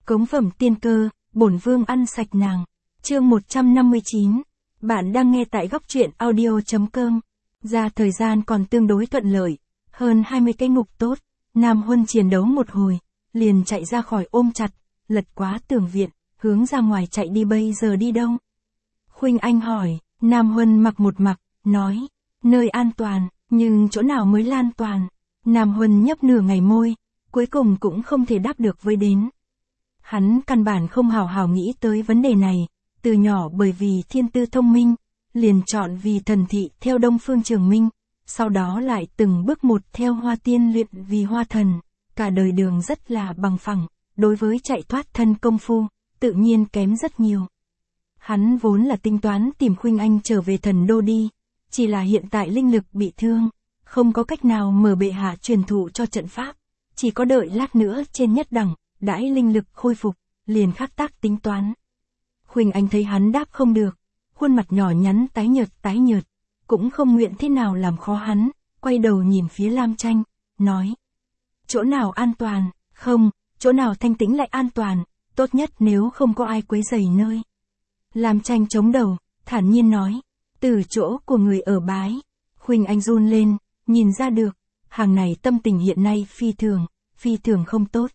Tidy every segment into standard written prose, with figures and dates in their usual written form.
Cống phẩm tiên cơ, bổn vương ăn sạch nàng. Chương 159. Bạn đang nghe tại góc truyện audio.com. Ra thời gian còn tương đối thuận lợi, hơn 20 cái ngục tốt, Nam Huân chiến đấu một hồi, liền chạy ra khỏi ôm chặt, lật quá tường viện, hướng ra ngoài chạy đi. Bây giờ đi đâu? Khuynh Anh hỏi. Nam Huân mặc một mặc, nói, nơi an toàn, nhưng chỗ nào mới lan toàn? Nam Huân nhấp nửa ngày môi, cuối cùng cũng không thể đáp được với đến. Hắn căn bản không hào hào nghĩ tới vấn đề này, từ nhỏ bởi vì thiên tư thông minh, liền chọn vì thần thị theo Đông Phương Trường Minh, sau đó lại từng bước một theo Hoa Tiên luyện vì Hoa Thần, cả đời đường rất là bằng phẳng, đối với chạy thoát thân công phu, tự nhiên kém rất nhiều. Hắn vốn là tính toán tìm Khuynh Anh trở về thần đô đi, chỉ là hiện tại linh lực bị thương, không có cách nào mở bệ hạ truyền thụ cho trận pháp, chỉ có đợi lát nữa trên nhất đẳng, đãi linh lực khôi phục, liền khắc tác tính toán. Khuynh Anh thấy hắn đáp không được, khuôn mặt nhỏ nhắn tái nhợt, cũng không nguyện thế nào làm khó hắn, quay đầu nhìn phía Lam Tranh, nói. Chỗ nào an toàn? Không, chỗ nào thanh tĩnh lại an toàn, tốt nhất nếu không có ai quấy rầy nơi. Lam Tranh chống đầu, thản nhiên nói, từ chỗ của người ở bái. Khuynh Anh run lên, nhìn ra được, hàng này tâm tình hiện nay phi thường không tốt.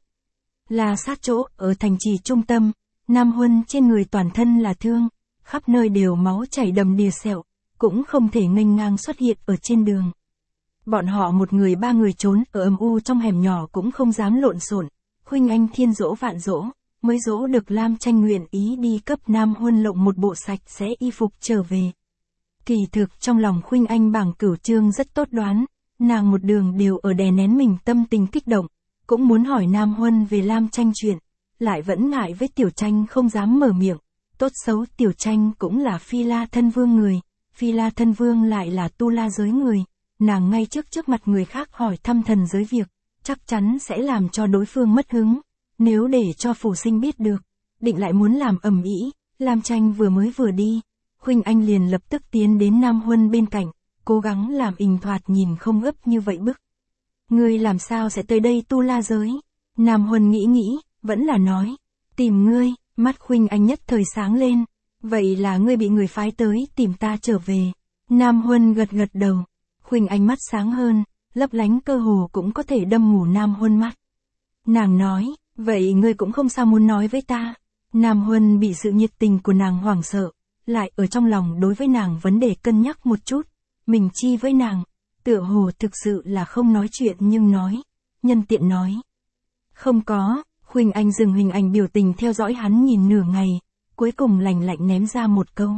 Là sát chỗ ở thành trì trung tâm, Nam Huân trên người toàn thân là thương, khắp nơi đều máu chảy đầm đìa sẹo, cũng không thể nghênh ngang xuất hiện ở trên đường. Bọn họ một người ba người trốn ở âm u trong hẻm nhỏ cũng không dám lộn xộn. Khuynh Anh thiên dỗ vạn dỗ, mới dỗ được Lam Tranh nguyện ý đi cấp Nam Huân lộng một bộ sạch sẽ y phục trở về. Kỳ thực trong lòng Khuynh Anh bảng cửu trương rất tốt đoán, nàng một đường đều ở đè nén mình tâm tình kích động, cũng muốn hỏi Nam Huân về Lam Tranh chuyện, lại vẫn ngại với Tiểu Tranh không dám mở miệng. Tốt xấu Tiểu Tranh cũng là Phi La Thân Vương người, Phi La Thân Vương lại là Tu La giới người, nàng ngay trước mặt người khác hỏi thăm thần giới việc, chắc chắn sẽ làm cho đối phương mất hứng. Nếu để cho Phủ Sinh biết được, định lại muốn làm ầm ĩ. Lam Tranh vừa đi, Khuynh Anh liền lập tức tiến đến Nam Huân bên cạnh, cố gắng làm ình thoạt nhìn không gấp như vậy bức. Ngươi làm sao sẽ tới đây Tu La giới? Nam Huân nghĩ, vẫn là nói, tìm ngươi. Mắt Khuynh Anh nhất thời sáng lên, vậy là ngươi bị người phái tới tìm ta trở về. Nam Huân gật đầu, Khuynh Anh mắt sáng hơn, lấp lánh cơ hồ cũng có thể đâm ngủ Nam Huân mắt. Nàng nói, vậy ngươi cũng không sao muốn nói với ta. Nam Huân bị sự nhiệt tình của nàng hoảng sợ, lại ở trong lòng đối với nàng vấn đề cân nhắc một chút, mình chi với nàng, tựa hồ thực sự là không nói chuyện nhưng nói, nhân tiện nói. Không có. Khuynh Anh dừng hình ảnh biểu tình theo dõi hắn nhìn nửa ngày, cuối cùng lạnh lạnh ném ra một câu.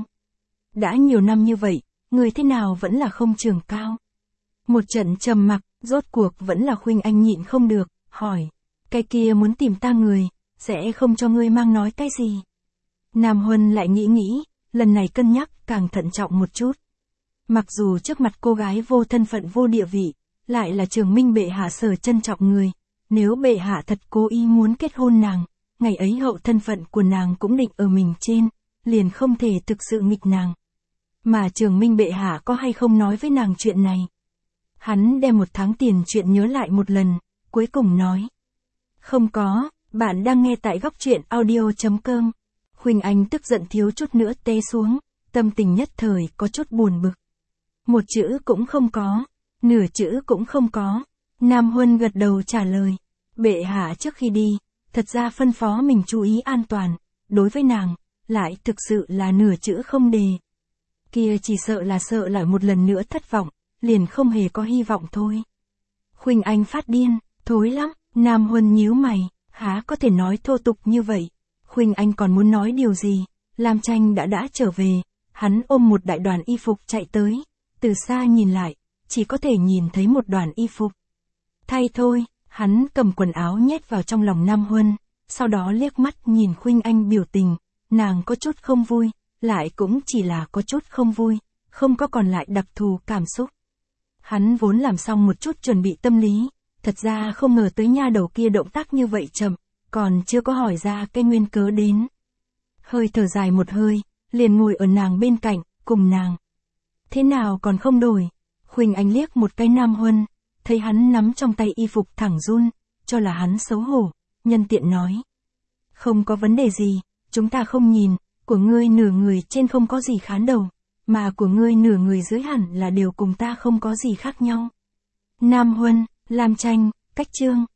Đã nhiều năm như vậy, người thế nào vẫn là không trường cao. Một trận trầm mặc, rốt cuộc vẫn là Khuynh Anh nhịn không được, hỏi. Cái kia muốn tìm ta người, sẽ không cho ngươi mang nói cái gì. Nam Huân lại nghĩ, lần này cân nhắc càng thận trọng một chút. Mặc dù trước mặt cô gái vô thân phận vô địa vị, lại là Trường Minh bệ hạ sở trân trọng người. Nếu bệ hạ thật cố ý muốn kết hôn nàng, ngày ấy hậu thân phận của nàng cũng định ở mình trên, liền không thể thực sự nghịch nàng. Mà Trường Minh bệ hạ có hay không nói với nàng chuyện này? Hắn đem 1 tháng tiền chuyện nhớ lại một lần, cuối cùng nói. Không có, bạn đang nghe tại góc truyện audio.com. Khuynh Anh tức giận thiếu chút nữa té xuống, tâm tình nhất thời có chút buồn bực. Một chữ cũng không có, nửa chữ cũng không có. Nam Huân gật đầu trả lời. Bệ hạ trước khi đi, thật ra phân phó mình chú ý an toàn, đối với nàng, lại thực sự là nửa chữ không đề. Kia chỉ sợ là một lần nữa thất vọng, liền không hề có hy vọng thôi. Khuynh Anh phát điên, thối lắm. Nam Huân nhíu mày, há có thể nói thô tục như vậy. Khuynh Anh còn muốn nói điều gì, Lam Tranh đã trở về, hắn ôm một đại đoàn y phục chạy tới, từ xa nhìn lại, chỉ có thể nhìn thấy một đoàn y phục. Thay thôi, hắn cầm quần áo nhét vào trong lòng Nam Huân, sau đó liếc mắt nhìn Khuynh Anh biểu tình, nàng có chút không vui, lại cũng chỉ là có chút không vui, không có còn lại đặc thù cảm xúc. Hắn vốn làm xong một chút chuẩn bị tâm lý, thật ra không ngờ tới nha đầu kia động tác như vậy chậm, còn chưa có hỏi ra cái nguyên cớ đến. Hơi thở dài một hơi, liền ngồi ở nàng bên cạnh, cùng nàng. Thế nào còn không đổi? Khuynh Anh liếc một cái Nam Huân, thấy hắn nắm trong tay y phục thẳng run, cho là hắn xấu hổ, nhân tiện nói. Không có vấn đề gì, chúng ta không nhìn, của ngươi nửa người trên không có gì khán đầu, mà của ngươi nửa người dưới hẳn là đều cùng ta không có gì khác nhau. Nam Huân, làm tranh, cách chương.